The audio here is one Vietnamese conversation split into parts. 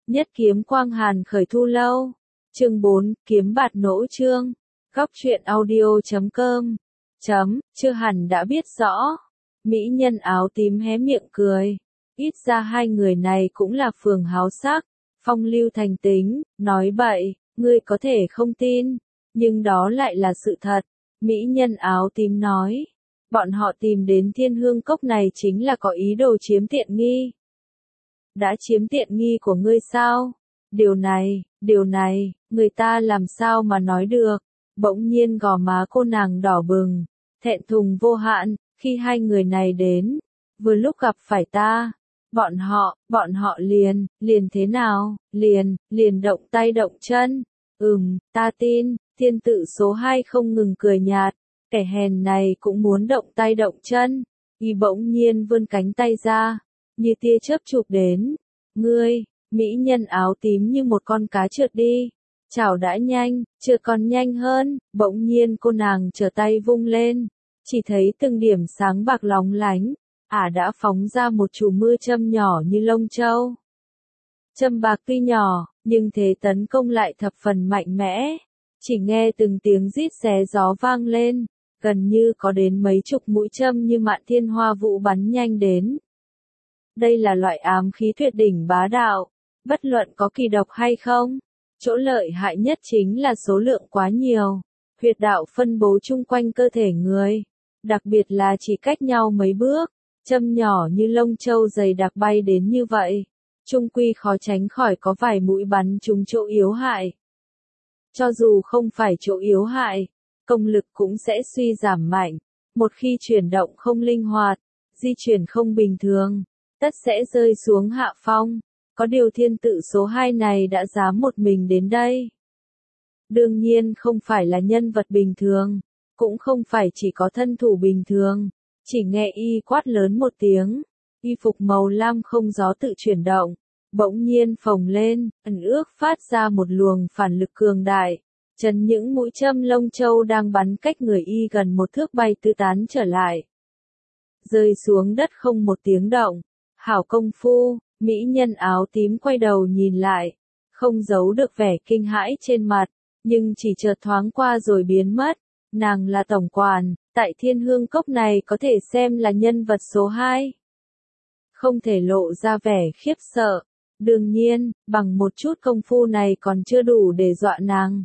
Nhất kiếm quang hàn khởi thu lâu. Chương 4, kiếm bạt nỗ chương. Góc truyện audio.com. Chưa hẳn đã biết rõ. Mỹ nhân áo tím hé miệng cười. Ít ra hai người này cũng là phường háo sắc, phong lưu thành tính, nói bậy, ngươi có thể không tin, nhưng đó lại là sự thật. Mỹ nhân áo tím nói. Bọn họ tìm đến Thiên Hương Cốc này chính là có ý đồ chiếm tiện nghi. Đã chiếm tiện nghi của ngươi sao? Điều này, người ta làm sao mà nói được? Bỗng nhiên gò má cô nàng đỏ bừng, thẹn thùng vô hạn, khi hai người này đến, vừa lúc gặp phải ta. Bọn họ liền thế nào? Liền động tay động chân. Ta tin, thiên tự số 2 không ngừng cười nhạt, kẻ hèn này cũng muốn động tay động chân. Y bỗng nhiên vươn cánh tay ra, như tia chớp chụp đến. Ngươi, mỹ nhân áo tím như một con cá trượt đi. Chảo đã nhanh, chưa còn nhanh hơn, bỗng nhiên cô nàng trở tay vung lên, chỉ thấy từng điểm sáng bạc lóng lánh, đã phóng ra một chùm mưa châm nhỏ như lông châu. Châm bạc tuy nhỏ, nhưng thế tấn công lại thập phần mạnh mẽ, chỉ nghe từng tiếng rít xé gió vang lên, gần như có đến mấy chục mũi châm như mạn thiên hoa vũ bắn nhanh đến. Đây là loại ám khí tuyệt đỉnh bá đạo, bất luận có kỳ độc hay không. Chỗ lợi hại nhất chính là số lượng quá nhiều, huyệt đạo phân bố chung quanh cơ thể người, đặc biệt là chỉ cách nhau mấy bước, châm nhỏ như lông châu dày đặc bay đến như vậy, chung quy khó tránh khỏi có vài mũi bắn trúng chỗ yếu hại. Cho dù không phải chỗ yếu hại, công lực cũng sẽ suy giảm mạnh, một khi chuyển động không linh hoạt, di chuyển không bình thường, tất sẽ rơi xuống hạ phong. Có điều thiên tự số 2 này đã dám một mình đến đây. Đương nhiên không phải là nhân vật bình thường, cũng không phải chỉ có thân thủ bình thường, chỉ nghe y quát lớn một tiếng, y phục màu lam không gió tự chuyển động, bỗng nhiên phồng lên, ẩn ước phát ra một luồng phản lực cường đại, chấn những mũi châm lông châu đang bắn cách người y gần một thước bay tứ tán trở lại. Rơi xuống đất không một tiếng động, hảo công phu. Mỹ nhân áo tím quay đầu nhìn lại, không giấu được vẻ kinh hãi trên mặt, nhưng chỉ chợt thoáng qua rồi biến mất. Nàng là tổng quản, tại Thiên Hương Cốc này có thể xem là nhân vật số 2. Không thể lộ ra vẻ khiếp sợ. Đương nhiên, bằng một chút công phu này còn chưa đủ để dọa nàng.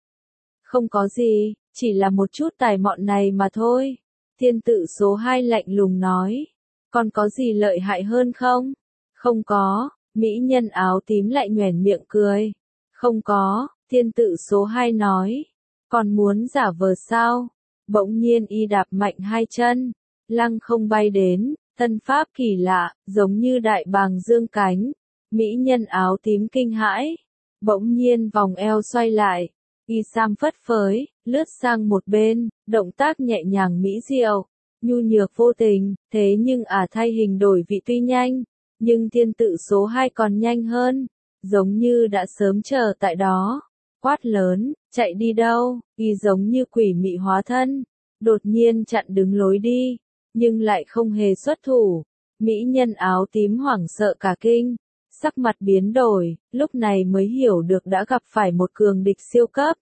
Không có gì, chỉ là một chút tài mọn này mà thôi. Thiên tự số 2 lạnh lùng nói. Còn có gì lợi hại hơn không? Không có, mỹ nhân áo tím lại nhoẻn miệng cười. Không có, thiên tự số 2 nói. Còn muốn giả vờ sao? Bỗng nhiên y đạp mạnh hai chân, lăng không bay đến, thân pháp kỳ lạ, giống như đại bàng dương cánh. Mỹ nhân áo tím kinh hãi, bỗng nhiên vòng eo xoay lại, y sam phất phới, lướt sang một bên, động tác nhẹ nhàng mỹ diệu, nhu nhược vô tình, thế nhưng thay hình đổi vị tuy nhanh. Nhưng thiên tự số 2 còn nhanh hơn, giống như đã sớm chờ tại đó, quát lớn, chạy đi đâu, y giống như quỷ mị hóa thân, đột nhiên chặn đứng lối đi, nhưng lại không hề xuất thủ. Mỹ nhân áo tím hoảng sợ cả kinh, sắc mặt biến đổi, lúc này mới hiểu được đã gặp phải một cường địch siêu cấp.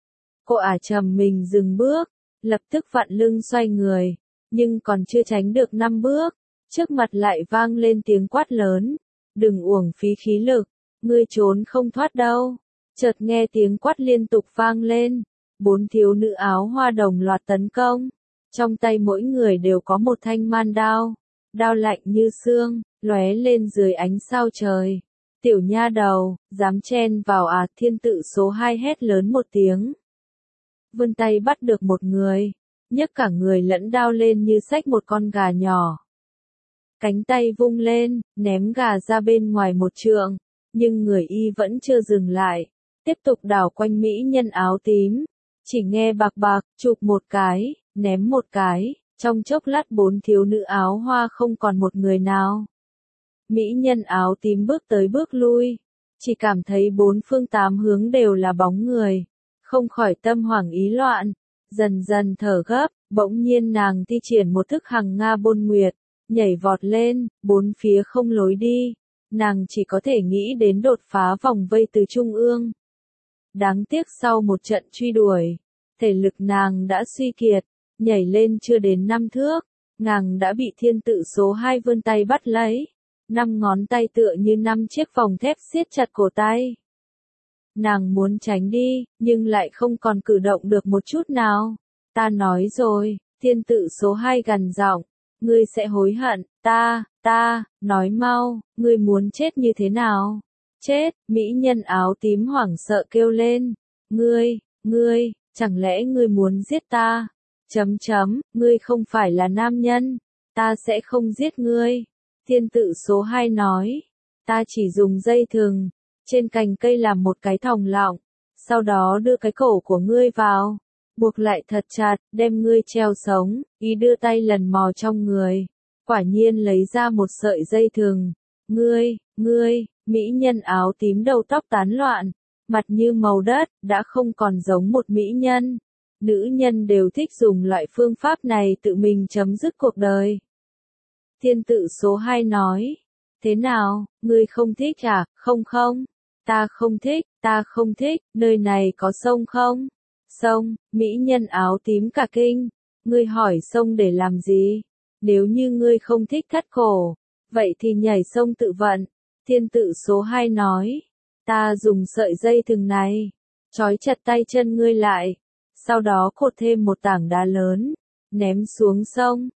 Cô trầm mình dừng bước, lập tức vặn lưng xoay người, nhưng còn chưa tránh được 5 bước. Trước mặt lại vang lên tiếng quát lớn, đừng uổng phí khí lực, ngươi trốn không thoát đâu. Chợt nghe tiếng quát liên tục vang lên, 4 thiếu nữ áo hoa đồng loạt tấn công, trong tay mỗi người đều có một thanh man đao, đao lạnh như xương, lóe lên dưới ánh sao trời. Tiểu nha đầu, dám chen vào thiên tự số 2 hét lớn một tiếng. Vươn tay bắt được một người, nhấc cả người lẫn đao lên như xách một con gà nhỏ. Cánh tay vung lên, ném gà ra bên ngoài một trượng, nhưng người y vẫn chưa dừng lại, tiếp tục đảo quanh mỹ nhân áo tím. Chỉ nghe bạc bạc, chụp một cái, ném một cái, trong chốc lát 4 thiếu nữ áo hoa không còn một người nào. Mỹ nhân áo tím bước tới bước lui, chỉ cảm thấy 4 phương 8 hướng đều là bóng người, không khỏi tâm hoảng ý loạn, dần dần thở gấp, bỗng nhiên nàng thi triển một thức hằng Nga bôn nguyệt. Nhảy vọt lên, 4 phía không lối đi, nàng chỉ có thể nghĩ đến đột phá vòng vây từ trung ương. Đáng tiếc sau một trận truy đuổi, thể lực nàng đã suy kiệt, nhảy lên chưa đến 5 thước, nàng đã bị thiên tự số 2 vươn tay bắt lấy. 5 ngón tay tựa như 5 chiếc vòng thép siết chặt cổ tay. Nàng muốn tránh đi, nhưng lại không còn cử động được một chút nào. Ta nói rồi, thiên tự số 2 gằn giọng, ngươi sẽ hối hận, nói mau, ngươi muốn chết như thế nào? Chết, mỹ nhân áo tím hoảng sợ kêu lên. Ngươi, chẳng lẽ ngươi muốn giết ta? Ngươi không phải là nam nhân, ta sẽ không giết ngươi. Thiên tự số 2 nói, ta chỉ dùng dây thừng, trên cành cây làm một cái thòng lọng, sau đó đưa cái cổ của ngươi vào, buộc lại thật chặt, đem ngươi treo sống, ý đưa tay lần mò trong người, quả nhiên lấy ra một sợi dây thừng. Ngươi, mỹ nhân áo tím đầu tóc tán loạn, mặt như màu đất, đã không còn giống một mỹ nhân. Nữ nhân đều thích dùng loại phương pháp này tự mình chấm dứt cuộc đời. Thiên tự số 2 nói, thế nào, ngươi không thích à? Không, ta không thích, nơi này có sông không? Sông, mỹ nhân áo tím cả kinh, ngươi hỏi sông để làm gì? Nếu như ngươi không thích thắt cổ, vậy thì nhảy sông tự vận. Thiên tự số 2 nói, ta dùng sợi dây thừng này, trói chặt tay chân ngươi lại, sau đó cột thêm một tảng đá lớn, ném xuống sông.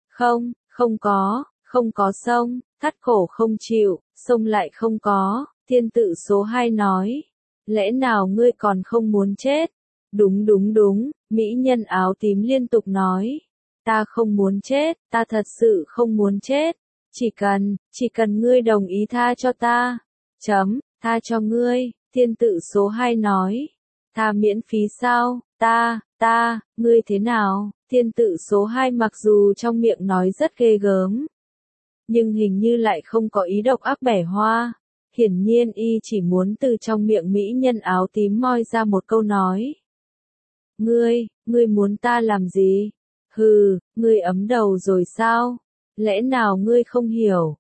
Không có sông, thắt cổ không chịu, sông lại không có. Thiên tự số 2 nói, lẽ nào ngươi còn không muốn chết? Đúng, mỹ nhân áo tím liên tục nói, ta không muốn chết, ta thật sự không muốn chết, chỉ cần ngươi đồng ý tha cho ta. Tha cho ngươi. Thiên tự số 2 nói, tha miễn phí sao? Ngươi thế nào? Thiên tự số 2 mặc dù trong miệng nói rất ghê gớm, nhưng hình như lại không có ý độc ác bẻ hoa. Hiển nhiên y chỉ muốn từ trong miệng mỹ nhân áo tím moi ra một câu nói. Ngươi muốn ta làm gì? Hừ, ngươi ấm đầu rồi sao? Lẽ nào ngươi không hiểu?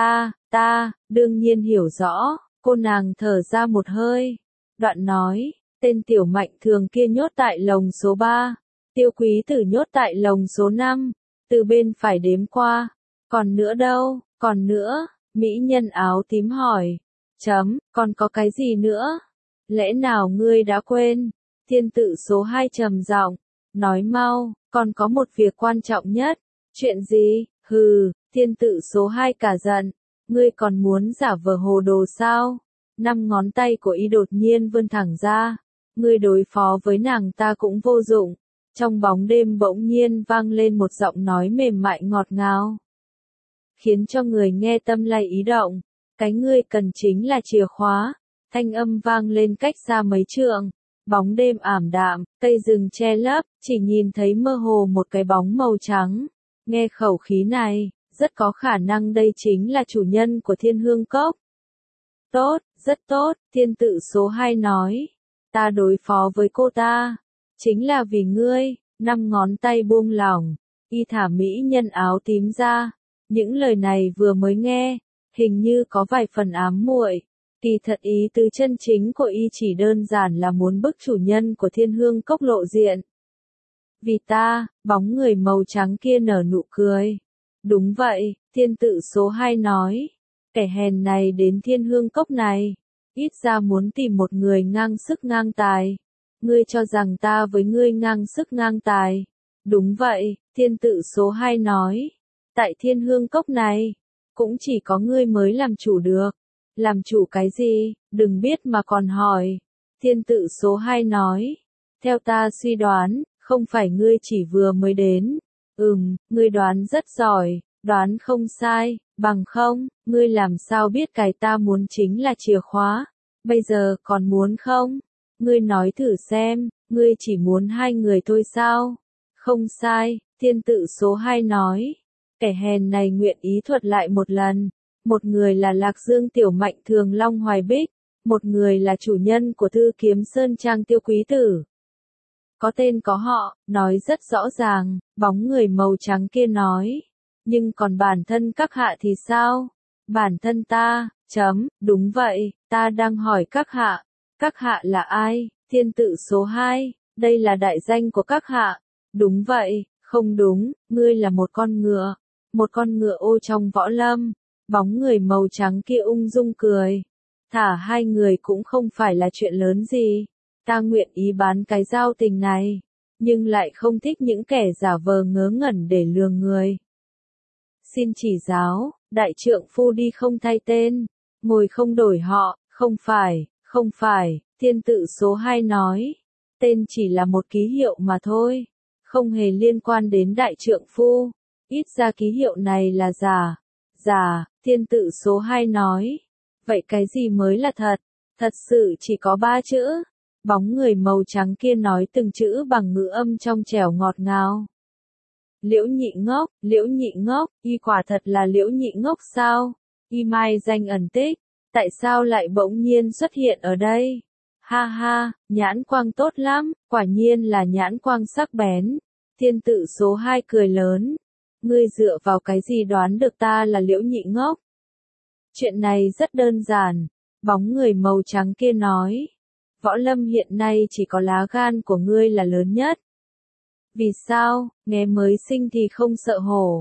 Ta, đương nhiên hiểu rõ. Cô nàng thở ra một hơi. Đoạn nói, tên tiểu mạnh thường kia nhốt tại lồng số 3. Tiêu quý tử nhốt tại lồng số 5. Từ bên phải đếm qua. Còn nữa đâu? Còn nữa? Mỹ nhân áo tím hỏi. Còn có cái gì nữa? Lẽ nào ngươi đã quên? Thiên tự số 2 trầm giọng, nói mau, còn có một việc quan trọng nhất. Chuyện gì? Hừ, thiên tự số 2 cả giận. Ngươi còn muốn giả vờ hồ đồ sao? 5 ngón tay của y đột nhiên vươn thẳng ra. Ngươi đối phó với nàng ta cũng vô dụng. Trong bóng đêm bỗng nhiên vang lên một giọng nói mềm mại ngọt ngào, khiến cho người nghe tâm lay ý động. Cái ngươi cần chính là chìa khóa. Thanh âm vang lên cách xa mấy trượng. Bóng đêm ảm đạm, cây rừng che lấp, chỉ nhìn thấy mơ hồ một cái bóng màu trắng. Nghe khẩu khí này, rất có khả năng đây chính là chủ nhân của Thiên Hương Cốc. Tốt, rất tốt, thiên tự số 2 nói. Ta đối phó với cô ta, chính là vì ngươi. 5 ngón tay buông lỏng, y thả mỹ nhân áo tím ra. Những lời này vừa mới nghe, hình như có vài phần ám muội. Kỳ thật ý tứ chân chính của y chỉ đơn giản là muốn bức chủ nhân của Thiên Hương Cốc lộ diện. Vì ta, bóng người màu trắng kia nở nụ cười. Đúng vậy, thiên tự số 2 nói. Kẻ hèn này đến Thiên Hương Cốc này, ít ra muốn tìm một người ngang sức ngang tài. Ngươi cho rằng ta với ngươi ngang sức ngang tài. Đúng vậy, thiên tự số 2 nói. Tại Thiên Hương Cốc này, cũng chỉ có ngươi mới làm chủ được. Làm chủ cái gì, đừng biết mà còn hỏi. Thiên tự số 2 nói. Theo ta suy đoán, không phải ngươi chỉ vừa mới đến. Ngươi đoán rất giỏi, đoán không sai, bằng không, ngươi làm sao biết cái ta muốn chính là chìa khóa. Bây giờ còn muốn không? Ngươi nói thử xem, ngươi chỉ muốn 2 người thôi sao? Không sai, thiên tự số 2 nói. Kẻ hèn này nguyện ý thuật lại một lần. Một người là Lạc Dương tiểu mạnh thường Long Hoài Bích, một người là chủ nhân của Thư Kiếm Sơn Trang Tiêu Quý Tử. Có tên có họ, nói rất rõ ràng, bóng người màu trắng kia nói. Nhưng còn bản thân các hạ thì sao? Bản thân ta, đúng vậy, ta đang hỏi các hạ là ai, thiên tự số 2, đây là đại danh của các hạ, đúng vậy, không đúng, ngươi là một con ngựa ô trong võ lâm, bóng người màu trắng kia ung dung cười, thả hai người cũng không phải là chuyện lớn gì, ta nguyện ý bán cái giao tình này, nhưng lại không thích những kẻ giả vờ ngớ ngẩn để lừa người. Xin chỉ giáo, đại trượng phu đi không thay tên, ngồi không đổi họ, không phải, thiên tự số 2 nói, tên chỉ là một ký hiệu mà thôi, không hề liên quan đến đại trượng phu, ít ra ký hiệu này là giả, thiên tự số 2 nói, vậy cái gì mới là thật sự chỉ có 3 chữ, bóng người màu trắng kia nói từng chữ bằng ngữ âm trong trẻo ngọt ngào. Liễu nhị ngốc, y quả thật là liễu nhị ngốc sao? Y mai danh ẩn tích, tại sao lại bỗng nhiên xuất hiện ở đây? Ha ha, nhãn quang tốt lắm, quả nhiên là nhãn quang sắc bén. Thiên tự số 2 cười lớn. Ngươi dựa vào cái gì đoán được ta là liễu nhị ngốc? Chuyện này rất đơn giản, bóng người màu trắng kia nói. Võ lâm hiện nay chỉ có lá gan của ngươi là lớn nhất. Vì sao, nghe mới sinh thì không sợ hổ?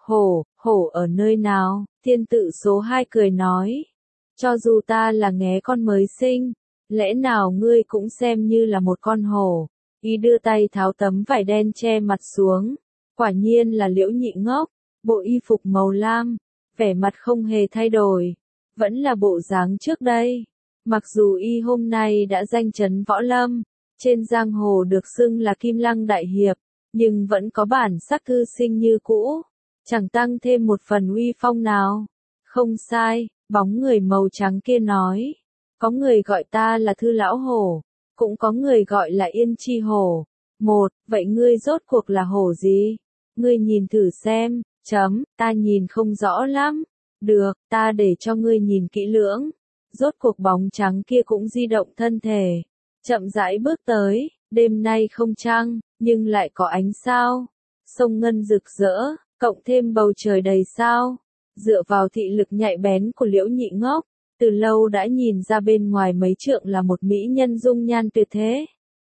Hổ ở nơi nào? Thiên tự số 2 cười nói. Cho dù ta là nghé con mới sinh, lẽ nào ngươi cũng xem như là một con hổ? Y đưa tay tháo tấm vải đen che mặt xuống. Quả nhiên là liễu nhị ngốc, bộ y phục màu lam, vẻ mặt không hề thay đổi, vẫn là bộ dáng trước đây. Mặc dù y hôm nay đã danh chấn võ lâm, trên giang hồ được xưng là Kim Lăng đại hiệp, nhưng vẫn có bản sắc thư sinh như cũ, chẳng tăng thêm một phần uy phong nào. Không sai, bóng người màu trắng kia nói, có người gọi ta là Thư lão hổ, cũng có người gọi là Yên chi hổ. Vậy ngươi rốt cuộc là hổ gì? Ngươi nhìn thử xem, ta nhìn không rõ lắm. Được, ta để cho ngươi nhìn kỹ lưỡng. Rốt cuộc bóng trắng kia cũng di động thân thể, chậm rãi bước tới, đêm nay không trăng, nhưng lại có ánh sao. Sông ngân rực rỡ, cộng thêm bầu trời đầy sao. Dựa vào thị lực nhạy bén của liễu nhị ngốc, từ lâu đã nhìn ra bên ngoài mấy trượng là một mỹ nhân dung nhan tuyệt thế.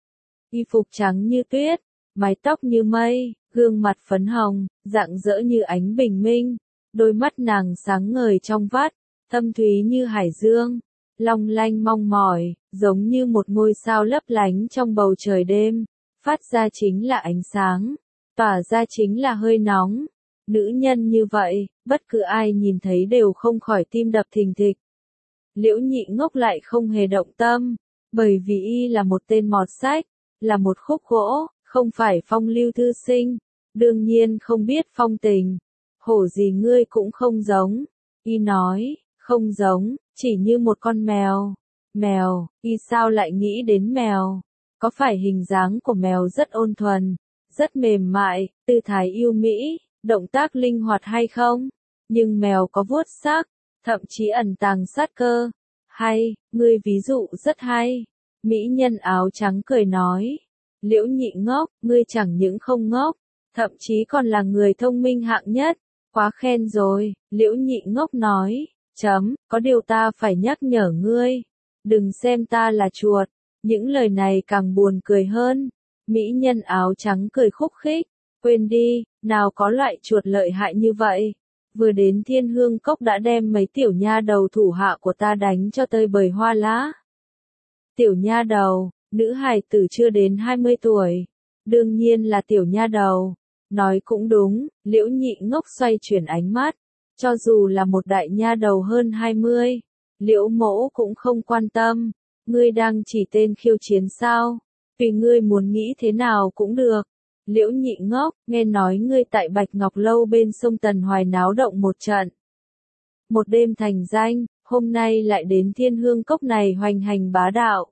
Y phục trắng như tuyết, mái tóc như mây, gương mặt phấn hồng, rạng rỡ như ánh bình minh, đôi mắt nàng sáng ngời trong vắt, thâm thúy như hải dương, long lanh mong mỏi, giống như một ngôi sao lấp lánh trong bầu trời đêm, phát ra chính là ánh sáng, tỏa ra chính là hơi nóng. Nữ nhân như vậy, bất cứ ai nhìn thấy đều không khỏi tim đập thình thịch. Liễu nhị ngốc lại không hề động tâm, bởi vì y là một tên mọt sách, là một khúc gỗ, không phải phong lưu thư sinh, đương nhiên không biết phong tình. Hổ gì ngươi cũng không giống, y nói, không giống, chỉ như một con mèo. Mèo, y sao lại nghĩ đến mèo? Có phải hình dáng của mèo rất ôn thuần, rất mềm mại, tư thái yêu mỹ, động tác linh hoạt hay không? Nhưng mèo có vuốt sắc, thậm chí ẩn tàng sát cơ. Hay, ngươi ví dụ rất hay. Mỹ nhân áo trắng cười nói. Liễu nhị ngốc, ngươi chẳng những không ngốc, thậm chí còn là người thông minh hạng nhất. Quá khen rồi, liễu nhị ngốc nói. Có điều ta phải nhắc nhở ngươi. Đừng xem ta là chuột. Những lời này càng buồn cười hơn. Mỹ nhân áo trắng cười khúc khích. Quên đi, nào có loại chuột lợi hại như vậy. Vừa đến Thiên Hương Cốc đã đem mấy tiểu nha đầu thủ hạ của ta đánh cho tơi bời hoa lá. Tiểu nha đầu, nữ hài tử chưa đến 20 tuổi. Đương nhiên là tiểu nha đầu. Nói cũng đúng, liễu nhị ngốc xoay chuyển ánh mắt. Cho dù là một đại nha đầu hơn 20, liễu mẫu cũng không quan tâm. Ngươi đang chỉ tên khiêu chiến sao? Vì ngươi muốn nghĩ thế nào cũng được. Liễu nhị ngốc, nghe nói ngươi tại Bạch Ngọc Lâu bên sông Tần Hoài náo động một trận. Một đêm thành danh, hôm nay lại đến Thiên Hương Cốc này hoành hành bá đạo.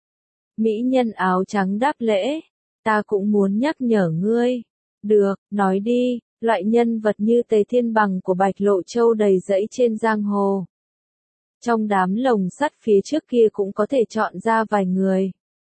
Mỹ nhân áo trắng đáp lễ, ta cũng muốn nhắc nhở ngươi. Được, nói đi, loại nhân vật như Tề Thiên Bằng của Bạch Lộ Châu đầy rẫy trên giang hồ. Trong đám lồng sắt phía trước kia cũng có thể chọn ra vài người.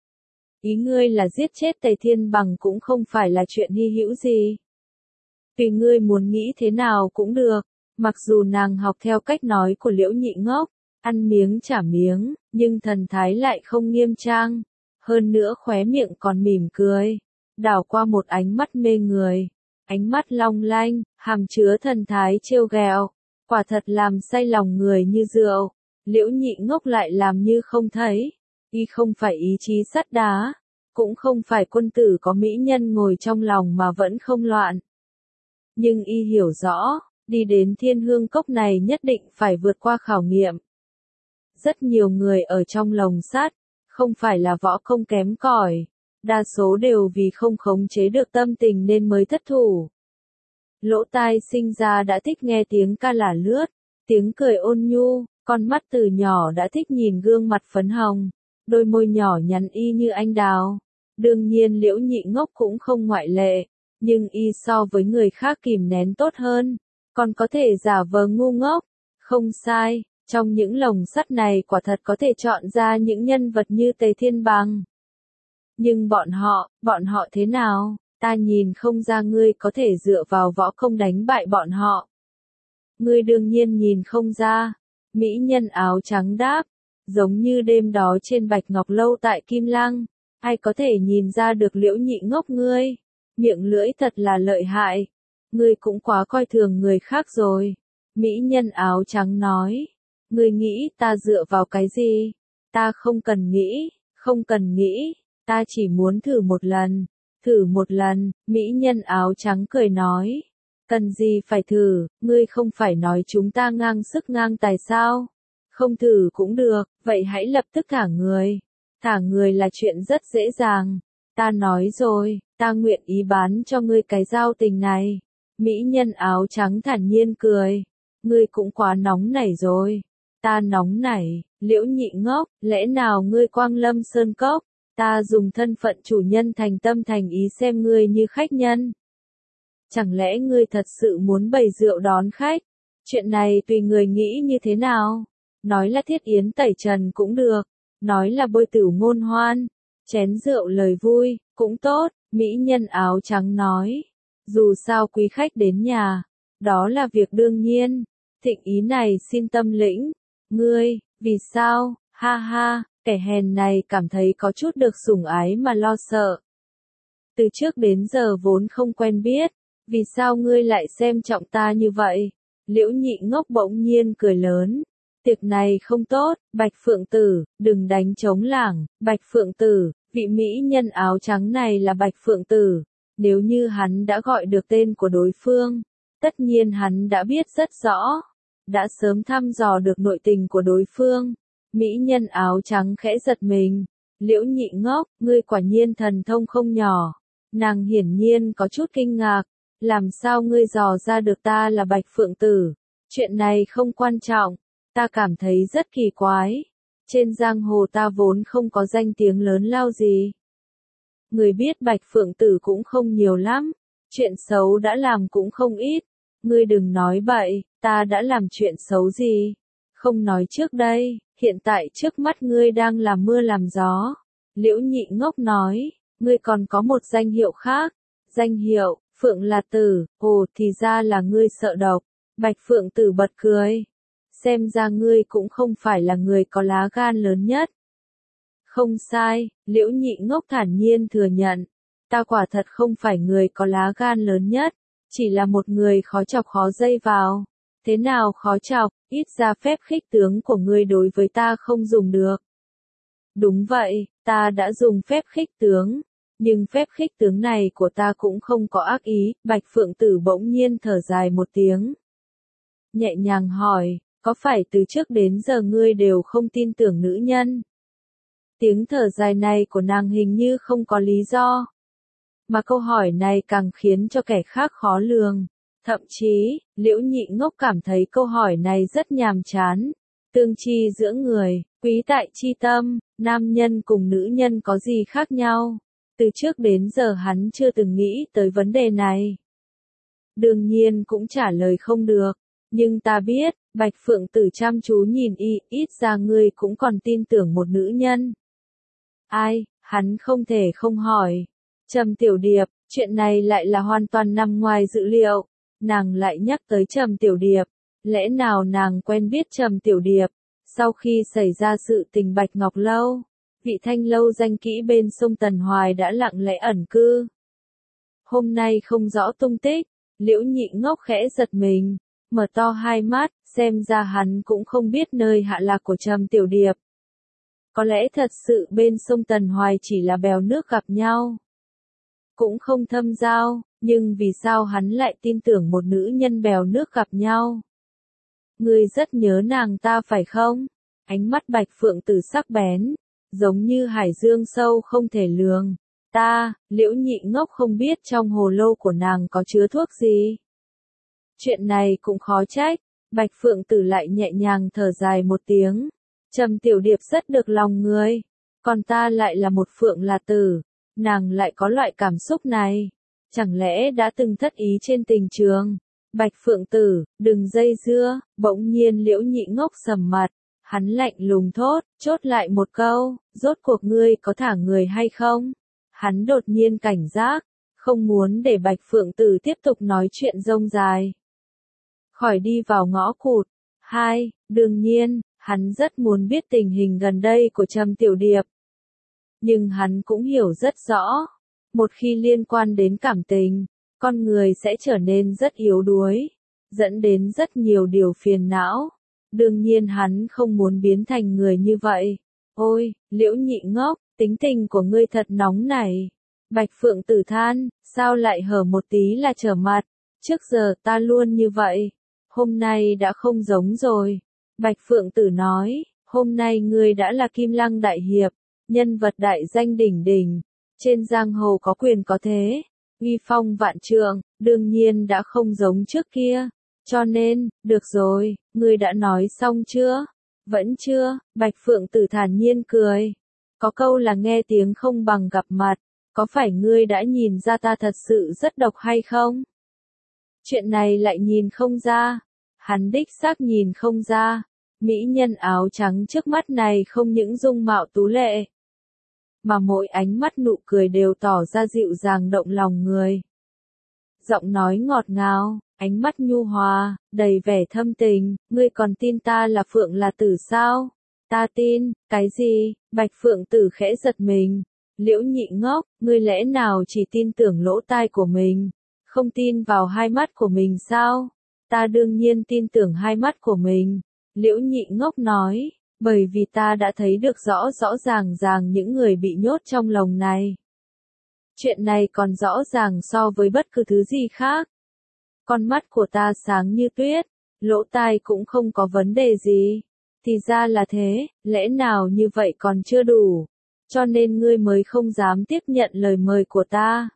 Ý ngươi là giết chết Tề Thiên Bằng cũng không phải là chuyện hy hữu gì. Tùy ngươi muốn nghĩ thế nào cũng được, Mặc dù nàng học theo cách nói của Liễu Nhị Ngốc, ăn miếng trả miếng, nhưng thần thái lại không nghiêm trang. Hơn nữa khóe miệng còn mỉm cười, đảo qua một ánh mắt mê người. Ánh mắt long lanh, hàm chứa thần thái trêu ghẹo, quả thật làm say lòng người như rượu. Liễu Nhị Ngốc lại làm như không thấy. Y không phải ý chí sắt đá, cũng không phải quân tử có mỹ nhân ngồi trong lòng mà vẫn không loạn. Nhưng y hiểu rõ, đi đến Thiên Hương Cốc này nhất định phải vượt qua khảo nghiệm. Rất nhiều người ở trong lồng sắt, không phải là võ công kém cỏi, đa số đều vì không khống chế được tâm tình nên mới thất thủ. Lỗ tai sinh ra đã thích nghe tiếng ca lả lướt, tiếng cười ôn nhu, con mắt từ nhỏ đã thích nhìn gương mặt phấn hồng, đôi môi nhỏ nhắn y như anh đào. Đương nhiên Liễu Nhị Ngốc cũng không ngoại lệ, nhưng y so với người khác kìm nén tốt hơn, còn có thể giả vờ ngu ngốc. Không sai, trong những lồng sắt này quả thật có thể chọn ra những nhân vật như Tề Thiên Bằng. Nhưng bọn họ thế nào? Ta nhìn không ra ngươi có thể dựa vào võ công đánh bại bọn họ. Ngươi đương nhiên nhìn không ra. Mỹ nhân áo trắng đáp, giống như đêm đó trên Bạch Ngọc Lâu tại Kim Lăng, ai có thể nhìn ra được Liễu Nhị Ngốc ngươi, miệng lưỡi thật là lợi hại, ngươi cũng quá coi thường người khác rồi. Mỹ nhân áo trắng nói, ngươi nghĩ ta dựa vào cái gì? Ta không cần nghĩ, ta chỉ muốn thử một lần, Mỹ nhân áo trắng cười nói. Cần gì phải thử, ngươi không phải nói chúng ta ngang sức ngang tài sao? Không thử cũng được, vậy hãy lập tức thả người. Thả người là chuyện rất dễ dàng. Ta nói rồi, ta nguyện ý bán cho ngươi cái giao tình này. Mỹ nhân áo trắng thản nhiên cười. Ngươi cũng quá nóng nảy rồi. Ta nóng nảy, Liễu Nhị Ngốc, lẽ nào ngươi Quang Lâm Sơn Cốc? Ta dùng thân phận chủ nhân thành tâm thành ý xem ngươi như khách nhân. Chẳng lẽ ngươi thật sự muốn bày rượu đón khách? Chuyện này tùy người nghĩ như thế nào. Nói là thiết yến tẩy trần cũng được. Nói là bôi tửu ngôn hoan. Chén rượu lời vui, cũng tốt. Mỹ nhân áo trắng nói. Dù sao quý khách đến nhà. Đó là việc đương nhiên. Thịnh ý này xin tâm lĩnh. Ngươi, vì sao? Ha ha, kẻ hèn này cảm thấy có chút được sủng ái mà lo sợ. Từ trước đến giờ vốn không quen biết. Vì sao ngươi lại xem trọng ta như vậy? Liễu Nhị Ngốc bỗng nhiên cười lớn. Tiệc này không tốt, Bạch Phượng Tử, đừng đánh trống lảng. Bạch Phượng Tử, vị mỹ nhân áo trắng này là Bạch Phượng Tử. Nếu như hắn đã gọi được tên của đối phương, tất nhiên hắn đã biết rất rõ. Đã sớm thăm dò được nội tình của đối phương. Mỹ nhân áo trắng khẽ giật mình. Liễu Nhị Ngốc, ngươi quả nhiên thần thông không nhỏ. Nàng hiển nhiên có chút kinh ngạc. Làm sao ngươi dò ra được ta là Bạch Phượng Tử? Chuyện này không quan trọng, ta cảm thấy rất kỳ quái. Trên giang hồ ta vốn không có danh tiếng lớn lao gì. Người biết Bạch Phượng Tử cũng không nhiều lắm, chuyện xấu đã làm cũng không ít. Ngươi đừng nói bậy, ta đã làm chuyện xấu gì? Không nói trước đây, hiện tại trước mắt ngươi đang làm mưa làm gió. Liễu Nhị Ngốc nói, ngươi còn có một danh hiệu khác. Danh hiệu Phượng là tử, ồ thì ra là ngươi sợ độc. Bạch Phượng Tử bật cười. Xem ra ngươi cũng không phải là người có lá gan lớn nhất. Không sai, Liễu Nhị Ngốc thản nhiên thừa nhận. Ta quả thật không phải người có lá gan lớn nhất, chỉ là một người khó chọc khó dây vào. Thế nào khó chọc, ít ra phép khích tướng của ngươi đối với ta không dùng được. Đúng vậy, ta đã dùng phép khích tướng. Nhưng phép khích tướng này của ta cũng không có ác ý. Bạch Phượng Tử bỗng nhiên thở dài một tiếng. Nhẹ nhàng hỏi, có phải từ trước đến giờ ngươi đều không tin tưởng nữ nhân? Tiếng thở dài này của nàng hình như không có lý do. Mà câu hỏi này càng khiến cho kẻ khác khó lường. Thậm chí, Liễu Nhị Ngốc cảm thấy câu hỏi này rất nhàm chán. Tương chi giữa người, quý tại chi tâm, nam nhân cùng nữ nhân có gì khác nhau? Từ trước đến giờ hắn chưa từng nghĩ tới vấn đề này. Đương nhiên cũng trả lời không được. Nhưng ta biết, Bạch Phượng Tử chăm chú nhìn y, ít ra ngươi cũng còn tin tưởng một nữ nhân. Ai, hắn không thể không hỏi. Trầm Tiểu Điệp, chuyện này lại là hoàn toàn nằm ngoài dự liệu. Nàng lại nhắc tới Trầm Tiểu Điệp. Lẽ nào nàng quen biết Trầm Tiểu Điệp? Sau khi xảy ra sự tình Bạch Ngọc Lâu, vị thanh lâu danh kỹ bên sông Tần Hoài đã lặng lẽ ẩn cư. Hôm nay không rõ tung tích, Liễu Nhị Ngốc khẽ giật mình, mở to hai mắt, xem ra hắn cũng không biết nơi hạ lạc của Trầm Tiểu Điệp. Có lẽ thật sự bên sông Tần Hoài chỉ là bèo nước gặp nhau, cũng không thâm giao, nhưng vì sao hắn lại tin tưởng một nữ nhân bèo nước gặp nhau? Ngươi rất nhớ nàng ta phải không? Ánh mắt Bạch Phượng Tử sắc bén, giống như hải dương sâu không thể lường. Liễu Nhị Ngốc không biết trong hồ lô của nàng có chứa thuốc gì. Chuyện này cũng khó trách, Bạch Phượng Tử lại nhẹ nhàng thở dài một tiếng. Trầm Tiểu Điệp rất được lòng người, còn ta lại là một Phượng là tử, nàng lại có loại cảm xúc này. Chẳng lẽ đã từng thất ý trên tình trường? Bạch Phượng Tử, đừng dây dưa, bỗng nhiên Liễu Nhị Ngốc sầm mặt, hắn lạnh lùng thốt, chốt lại một câu, rốt cuộc ngươi có thả người hay không? Hắn đột nhiên cảnh giác, không muốn để Bạch Phượng Tử tiếp tục nói chuyện rông dài. Khỏi đi vào ngõ cụt. Đương nhiên, hắn rất muốn biết tình hình gần đây của Trầm Tiểu Điệp. Nhưng hắn cũng hiểu rất rõ, một khi liên quan đến cảm tình, con người sẽ trở nên rất yếu đuối, dẫn đến rất nhiều điều phiền não. Đương nhiên hắn không muốn biến thành người như vậy. Ôi, Liễu Nhị Ngốc, tính tình của ngươi thật nóng này. Bạch Phượng Tử than, sao lại hở một tí là trở mặt, trước giờ ta luôn như vậy, hôm nay đã không giống rồi. Bạch Phượng Tử nói, hôm nay ngươi đã là Kim Lăng đại hiệp, nhân vật đại danh đỉnh đỉnh, trên giang hồ có quyền có thế, uy phong vạn trượng, đương nhiên đã không giống trước kia. Cho nên, được rồi, ngươi đã nói xong chưa? Vẫn chưa, Bạch Phượng Tử thản nhiên cười. Có câu là nghe tiếng không bằng gặp mặt, có phải ngươi đã nhìn ra ta thật sự rất độc hay không? Chuyện này lại nhìn không ra. Hắn đích xác nhìn không ra. Mỹ nhân áo trắng trước mắt này không những dung mạo tú lệ, mà mỗi ánh mắt nụ cười đều tỏ ra dịu dàng động lòng người. Giọng nói ngọt ngào, ánh mắt nhu hòa, đầy vẻ thâm tình, ngươi còn tin ta là Phượng là tử sao? Ta tin, cái gì? Bạch Phượng Tử khẽ giật mình. Liễu Nhị Ngốc, ngươi lẽ nào chỉ tin tưởng lỗ tai của mình, không tin vào hai mắt của mình sao? Ta đương nhiên tin tưởng hai mắt của mình. Liễu Nhị Ngốc nói, bởi vì ta đã thấy được rõ rõ ràng những người bị nhốt trong lồng này. Chuyện này còn rõ ràng so với bất cứ thứ gì khác. Con mắt của ta sáng như tuyết, lỗ tai cũng không có vấn đề gì. Thì ra là thế, lẽ nào như vậy còn chưa đủ, cho nên ngươi mới không dám tiếp nhận lời mời của ta.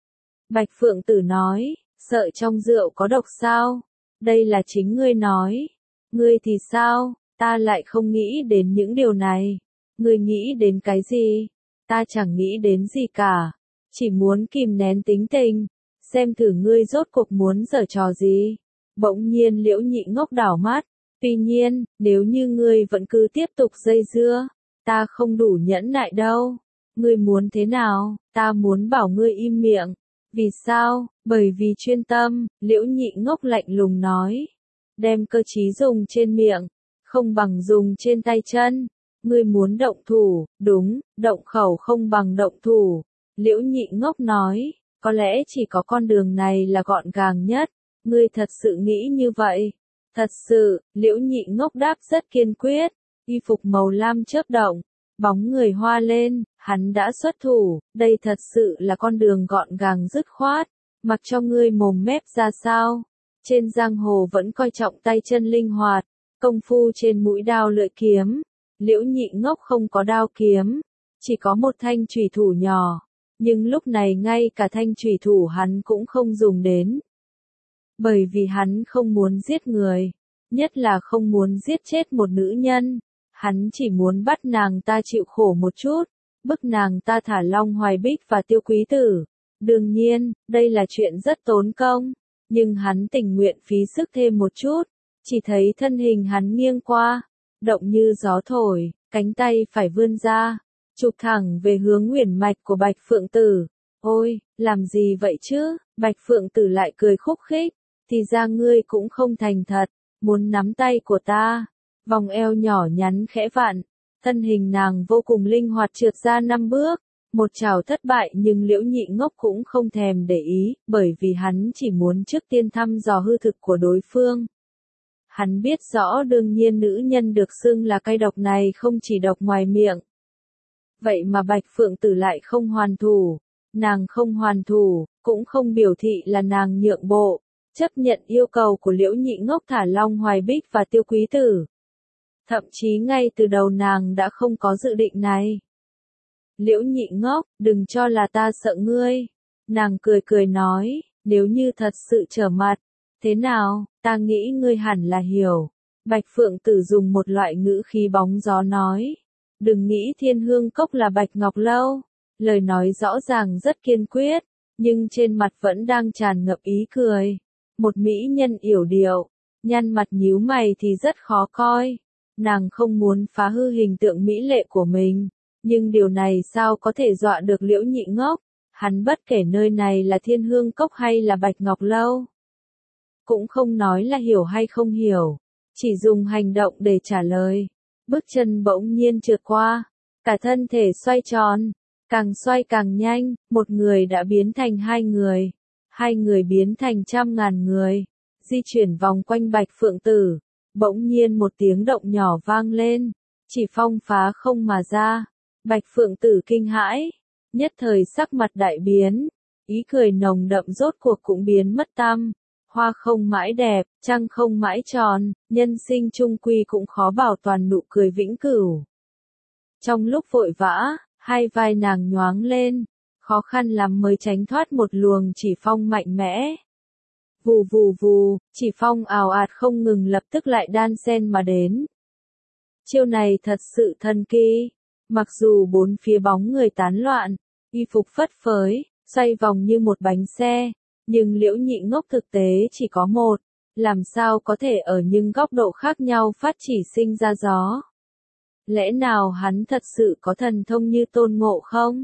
Bạch Phượng Tử nói, sợ trong rượu có độc sao? Đây là chính ngươi nói. Ngươi thì sao? Ta lại không nghĩ đến những điều này. Ngươi nghĩ đến cái gì? Ta chẳng nghĩ đến gì cả. Chỉ muốn kìm nén tính tình, xem thử ngươi rốt cuộc muốn giở trò gì. Bỗng nhiên Liễu Nhị Ngốc đảo mắt. Tuy nhiên, nếu như ngươi vẫn cứ tiếp tục dây dưa, ta không đủ nhẫn nại đâu. Ngươi muốn thế nào? Ta muốn bảo ngươi im miệng. Vì sao? Bởi vì chuyên tâm, Liễu Nhị Ngốc lạnh lùng nói. Đem cơ trí dùng trên miệng, không bằng dùng trên tay chân. Ngươi muốn động thủ, đúng, động khẩu không bằng động thủ. Liễu Nhị Ngốc nói, có lẽ chỉ có con đường này là gọn gàng nhất. Ngươi thật sự nghĩ như vậy? Thật sự, Liễu Nhị Ngốc đáp rất kiên quyết. Y phục màu lam chớp động, bóng người hoa lên, hắn đã xuất thủ. Đây thật sự là con đường gọn gàng dứt khoát. Mặc cho ngươi mồm mép ra sao? Trên giang hồ vẫn coi trọng tay chân linh hoạt, công phu trên mũi đao lưỡi kiếm. Liễu Nhị Ngốc không có đao kiếm, chỉ có một thanh chủy thủ nhỏ. Nhưng lúc này ngay cả thanh chủy thủ hắn cũng không dùng đến. Bởi vì hắn không muốn giết người, nhất là không muốn giết chết một nữ nhân. Hắn chỉ muốn bắt nàng ta chịu khổ một chút, bức nàng ta thả Long Hoài Bích và Tiêu Quý Tử. Đương nhiên, đây là chuyện rất tốn công, nhưng hắn tình nguyện phí sức thêm một chút. Chỉ thấy thân hình hắn nghiêng qua, động như gió thổi, cánh tay phải vươn ra, chụp thẳng về hướng uyển mạch của Bạch Phượng Tử. Ôi, làm gì vậy chứ? Bạch Phượng Tử lại cười khúc khích. Thì ra ngươi cũng không thành thật. muốn nắm tay của ta. Vòng eo nhỏ nhắn khẽ vặn, thân hình nàng vô cùng linh hoạt trượt ra 5 bước. Một trảo thất bại nhưng Liễu Nhị Ngốc cũng không thèm để ý, bởi vì hắn chỉ muốn trước tiên thăm dò hư thực của đối phương. Hắn biết rõ đương nhiên nữ nhân được xưng là cay độc này không chỉ độc ngoài miệng. Vậy mà Bạch Phượng Tử lại không hoàn thủ. Nàng không hoàn thủ, cũng không biểu thị là nàng nhượng bộ, chấp nhận yêu cầu của Liễu Nhị Ngốc thả Long Hoài Bích và Tiêu Quý Tử. Thậm chí ngay từ đầu nàng đã không có dự định này. Liễu Nhị Ngốc, đừng cho là ta sợ ngươi. Nàng cười cười nói, nếu như thật sự trở mặt, thế nào, ta nghĩ ngươi hẳn là hiểu. Bạch Phượng Tử dùng một loại ngữ khí bóng gió nói, đừng nghĩ Thiên Hương Cốc là Bạch Ngọc Lâu. Lời nói rõ ràng rất kiên quyết, nhưng trên mặt vẫn đang tràn ngập ý cười. Một mỹ nhân yểu điệu, nhăn mặt nhíu mày thì rất khó coi. Nàng không muốn phá hư hình tượng mỹ lệ của mình, nhưng điều này sao có thể dọa được Liễu Nhị Ngốc. Hắn bất kể nơi này là Thiên Hương Cốc hay là Bạch Ngọc Lâu, cũng không nói là hiểu hay không hiểu, chỉ dùng hành động để trả lời. Bước chân bỗng nhiên trượt qua, cả thân thể xoay tròn, càng xoay càng nhanh, một người đã biến thành hai người biến thành trăm ngàn người, di chuyển vòng quanh Bạch Phượng Tử. Bỗng nhiên một tiếng động nhỏ vang lên, chỉ phong phá không mà ra. Bạch Phượng Tử kinh hãi, nhất thời sắc mặt đại biến, ý cười nồng đậm rốt cuộc cũng biến mất tăm. Hoa không mãi đẹp, trăng không mãi tròn, nhân sinh chung quy cũng khó bảo toàn nụ cười vĩnh cửu. Trong lúc vội vã, hai vai nàng nhoáng lên, khó khăn lắm mới tránh thoát một luồng chỉ phong mạnh mẽ. Vù vù vù, chỉ phong ào ạt không ngừng lập tức lại đan xen mà đến. Chiêu này thật sự thần kỳ, mặc dù bốn phía bóng người tán loạn, y phục phất phới, xoay vòng như một bánh xe, nhưng Liễu Nhị Ngốc thực tế chỉ có một, làm sao có thể ở những góc độ khác nhau phát chỉ sinh ra gió. Lẽ nào hắn thật sự có thần thông như Tôn Ngộ không?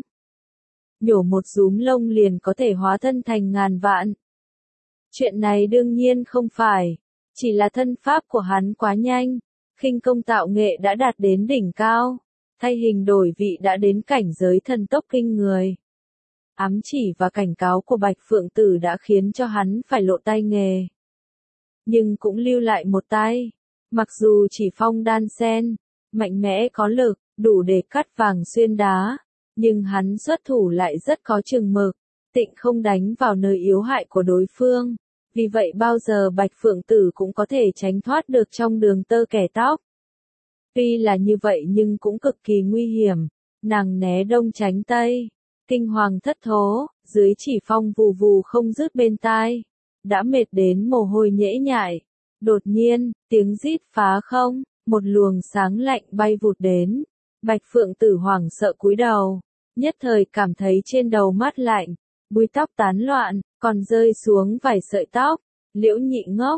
Nhổ một rúm lông liền có thể hóa thân thành ngàn vạn. Chuyện này đương nhiên không phải, chỉ là thân pháp của hắn quá nhanh, khinh công tạo nghệ đã đạt đến đỉnh cao, thay hình đổi vị đã đến cảnh giới thần tốc kinh người. Ám chỉ và cảnh cáo của Bạch Phượng Tử đã khiến cho hắn phải lộ tay nghề. Nhưng cũng lưu lại một tay, mặc dù chỉ phong đan sen, mạnh mẽ có lực, đủ để cắt vàng xuyên đá, nhưng hắn xuất thủ lại rất có chừng mực, tịnh không đánh vào nơi yếu hại của đối phương. Vì vậy bao giờ Bạch Phượng Tử cũng có thể tránh thoát được trong đường tơ kẻ tóc. Tuy là như vậy nhưng cũng cực kỳ nguy hiểm, nàng né đông tránh tây, kinh hoàng thất thố, dưới chỉ phong vù vù không dứt bên tai, đã mệt đến mồ hôi nhễ nhại. Đột nhiên, tiếng rít phá không, một luồng sáng lạnh bay vụt đến. Bạch Phượng Tử hoảng sợ cúi đầu, nhất thời cảm thấy trên đầu mát lạnh, búi tóc tán loạn, còn rơi xuống vài sợi tóc. Liễu Nhị Ngốc,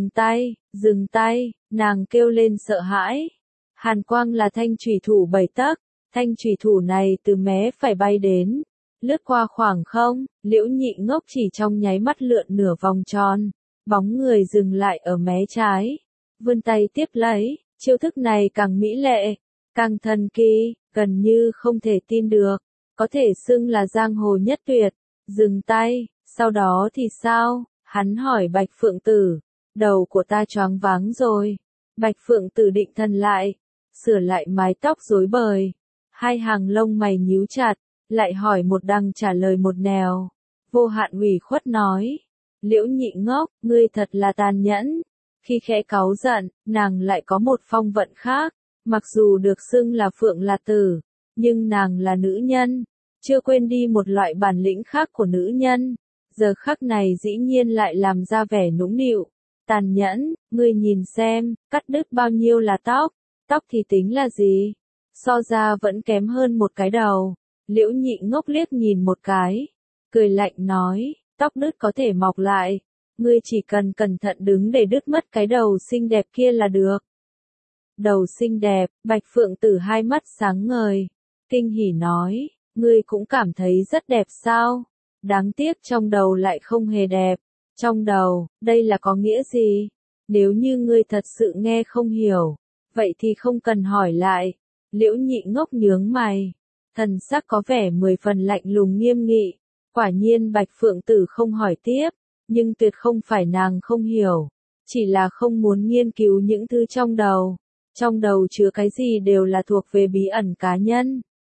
dừng tay, nàng kêu lên sợ hãi. Hàn quang là thanh chủy thủ 7 tấc, thanh chủy thủ này từ mé phải bay đến, lướt qua khoảng không, Liễu Nhị Ngốc chỉ trong nháy mắt lượn nửa vòng tròn, bóng người dừng lại ở mé trái, vươn tay tiếp lấy, chiêu thức này càng mỹ lệ, càng thần kỳ, gần như không thể tin được, có thể xưng là giang hồ nhất tuyệt. Dừng tay, sau đó thì sao? Hắn hỏi Bạch Phượng Tử, đầu của ta choáng váng rồi. Bạch Phượng Tử định thần lại, sửa lại mái tóc rối bời, hai hàng lông mày nhíu chặt, lại hỏi một đằng trả lời một nẻo. Vô Hạn ủy khuất nói, Liễu Nhị Ngốc, ngươi thật là tàn nhẫn. Khi khẽ cáu giận, nàng lại có một phong vận khác, mặc dù được xưng là Phượng là Tử, nhưng nàng là nữ nhân, chưa quên đi một loại bản lĩnh khác của nữ nhân. Giờ khắc này dĩ nhiên lại làm ra vẻ nũng nịu, tàn nhẫn, ngươi nhìn xem, cắt đứt bao nhiêu là tóc, tóc thì tính là gì, so ra vẫn kém hơn một cái đầu. Liễu Nhị Ngốc liếc nhìn một cái, cười lạnh nói, tóc đứt có thể mọc lại, ngươi chỉ cần cẩn thận đứng để đứt mất cái đầu xinh đẹp kia là được. Đầu xinh đẹp, Bạch Phượng Tử hai mắt sáng ngời, kinh hỉ nói, ngươi cũng cảm thấy rất đẹp sao? Đáng tiếc trong đầu lại không hề đẹp. Trong đầu, đây là có nghĩa gì? Nếu như ngươi thật sự nghe không hiểu, vậy thì không cần hỏi lại. Liễu Nhị Ngốc nhướng mày, thần sắc có vẻ 10 phần lạnh lùng nghiêm nghị. Quả nhiên Bạch Phượng Tử không hỏi tiếp, nhưng tuyệt không phải nàng không hiểu, chỉ là không muốn nghiên cứu những thứ trong đầu. Trong đầu chứa cái gì đều là thuộc về bí ẩn cá nhân.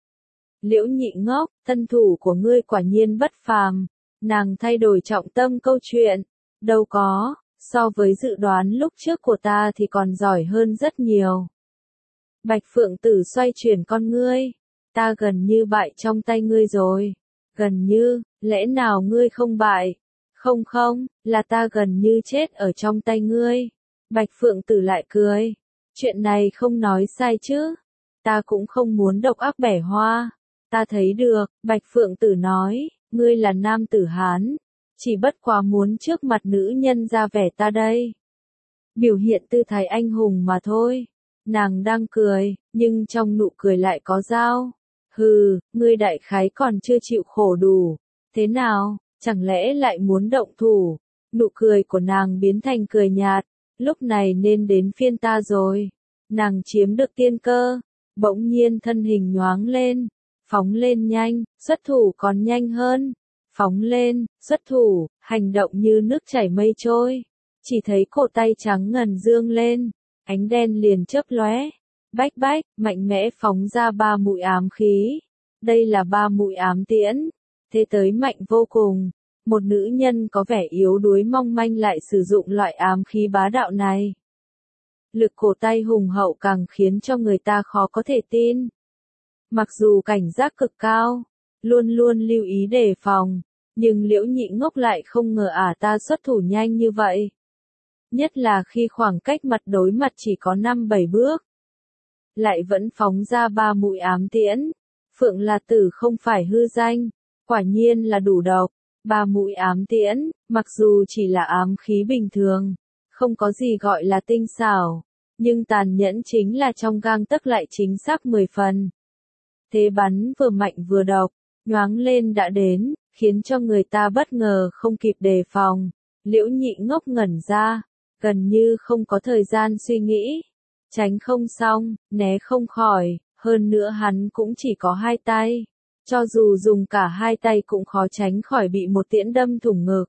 Liễu Nhị Ngốc, thân thủ của ngươi quả nhiên bất phàm. Nàng thay đổi trọng tâm câu chuyện. Đâu có, so với dự đoán lúc trước của ta thì còn giỏi hơn rất nhiều. Bạch Phượng Tử xoay chuyển con ngươi. Ta gần như bại trong tay ngươi rồi. Gần như, lẽ nào ngươi không bại? Không không, là ta gần như chết ở trong tay ngươi. Bạch Phượng Tử lại cười. Chuyện này không nói sai chứ. Ta cũng không muốn độc ác bẻ hoa. Ta thấy được, Bạch Phượng Tử nói, ngươi là nam tử Hán. Chỉ bất quá muốn trước mặt nữ nhân ra vẻ ta đây. Biểu hiện tư thái anh hùng mà thôi. Nàng đang cười, nhưng trong nụ cười lại có dao. Hừ, ngươi đại khái còn chưa chịu khổ đủ. Thế nào, chẳng lẽ lại muốn động thủ? Nụ cười của nàng biến thành cười nhạt. Lúc này nên đến phiên ta rồi. Nàng chiếm được tiên cơ. Bỗng nhiên thân hình nhoáng lên. Phóng lên nhanh, xuất thủ còn nhanh hơn. Phóng lên, xuất thủ, hành động như nước chảy mây trôi. Chỉ thấy cổ tay trắng ngần dương lên. Ánh đen liền chớp lóe. Bách bách, mạnh mẽ phóng ra 3 mũi ám khí. Đây là 3 mũi ám tiễn. Thế tới mạnh vô cùng. Một nữ nhân có vẻ yếu đuối mong manh lại sử dụng loại ám khí bá đạo này. Lực cổ tay hùng hậu càng khiến cho người ta khó có thể tin. Mặc dù cảnh giác cực cao, luôn luôn lưu ý đề phòng, nhưng Liễu Nhị Ngốc lại không ngờ ta xuất thủ nhanh như vậy. Nhất là khi khoảng cách mặt đối mặt chỉ có 5-7 bước. Lại vẫn phóng ra 3 mũi ám tiễn. Phượng là tử không phải hư danh, quả nhiên là đủ độc. 3 mũi ám tiễn, mặc dù chỉ là ám khí bình thường, không có gì gọi là tinh xảo, nhưng tàn nhẫn chính là trong gang tấc lại chính xác 10 phần. Thế bắn vừa mạnh vừa độc, nhoáng lên đã đến, khiến cho người ta bất ngờ không kịp đề phòng. Liễu Nhị Ngốc ngẩn ra, gần như không có thời gian suy nghĩ. Tránh không xong, né không khỏi, hơn nữa hắn cũng chỉ có 2 tay. Cho dù dùng cả 2 tay cũng khó tránh khỏi bị một tiễn đâm thủng ngực.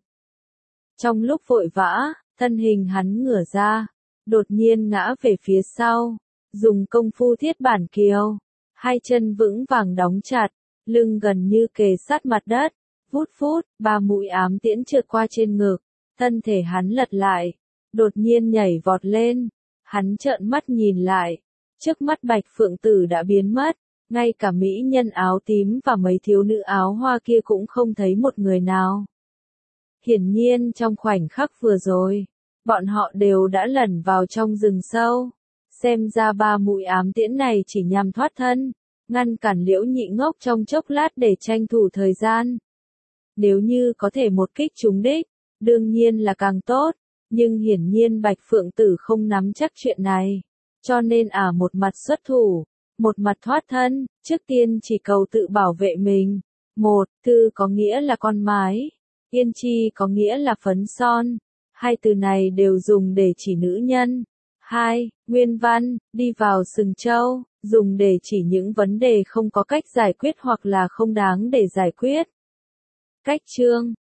Trong lúc vội vã, thân hình hắn ngửa ra, đột nhiên ngã về phía sau, dùng công phu thiết bản kiều. 2 chân vững vàng đóng chặt, lưng gần như kề sát mặt đất. Vút phút, 3 mũi ám tiễn trượt qua trên ngực, thân thể hắn lật lại, đột nhiên nhảy vọt lên. Hắn trợn mắt nhìn lại, trước mắt Bạch Phượng Tử đã biến mất, ngay cả mỹ nhân áo tím và mấy thiếu nữ áo hoa kia cũng không thấy một người nào. Hiển nhiên trong khoảnh khắc vừa rồi, bọn họ đều đã lẩn vào trong rừng sâu. Xem ra 3 mũi ám tiễn này chỉ nhằm thoát thân, ngăn cản Liễu Nhị Ngốc trong chốc lát để tranh thủ thời gian. Nếu như có thể một kích trúng đích, đương nhiên là càng tốt, nhưng hiển nhiên Bạch Phượng Tử không nắm chắc chuyện này, cho nên một mặt xuất thủ, một mặt thoát thân, trước tiên chỉ cầu tự bảo vệ mình. 1. Thư có nghĩa là con mái, yên chi có nghĩa là phấn son, 2 từ này đều dùng để chỉ nữ nhân. 2. Nguyên văn, đi vào sừng trâu, dùng để chỉ những vấn đề không có cách giải quyết hoặc là không đáng để giải quyết. Cách chương